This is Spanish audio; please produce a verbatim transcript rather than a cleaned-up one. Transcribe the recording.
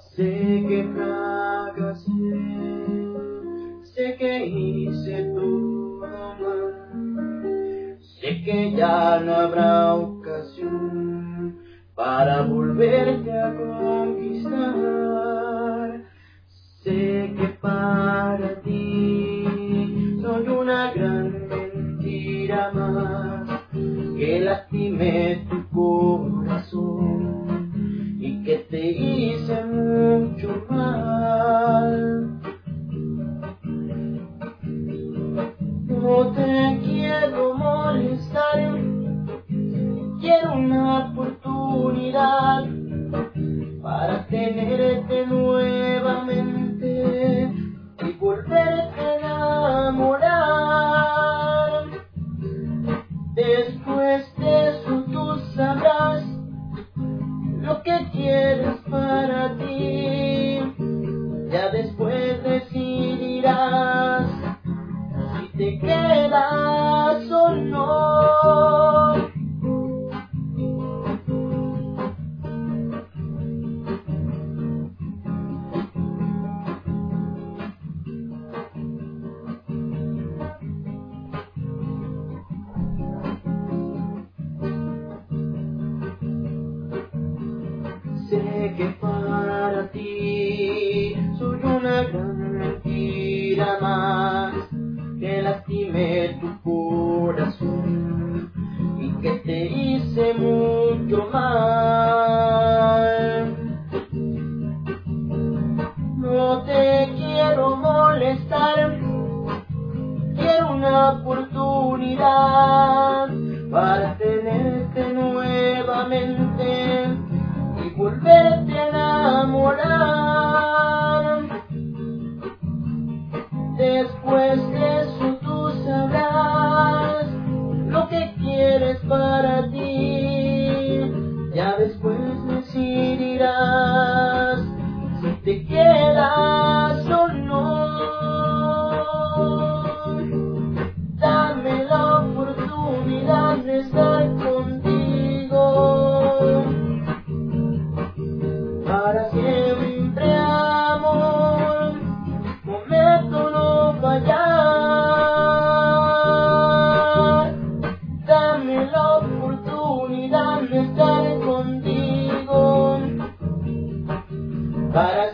Sé que fracasé, sé que hice todo mal, sé que ya no habrá ocasión para volverte a conquistar. Sé que para ti soy una gran mentira más, que lastimé tu corazón y que te hice mucho mal. No te quiero molestar, quiero una oportunidad para tenerte nuevamente y volverte a enamorar. Después de eso tú sabrás lo que quieres para ti. Ya después decidirás si te quedas o no. Sé que para ti soy una gran mentira más, que lastimé tu corazón y que te hice mucho mal. No te quiero molestar, quiero una oportunidad para tenerte nuevamente y volverte a enamorar. Después de eso tú sabrás lo que quieres para ti. Ya después decidirás si te quedas o no. Dame la oportunidad de estar contigo para siempre, amor. Prometo no fallar. Dame la oportunidad de estar contigo para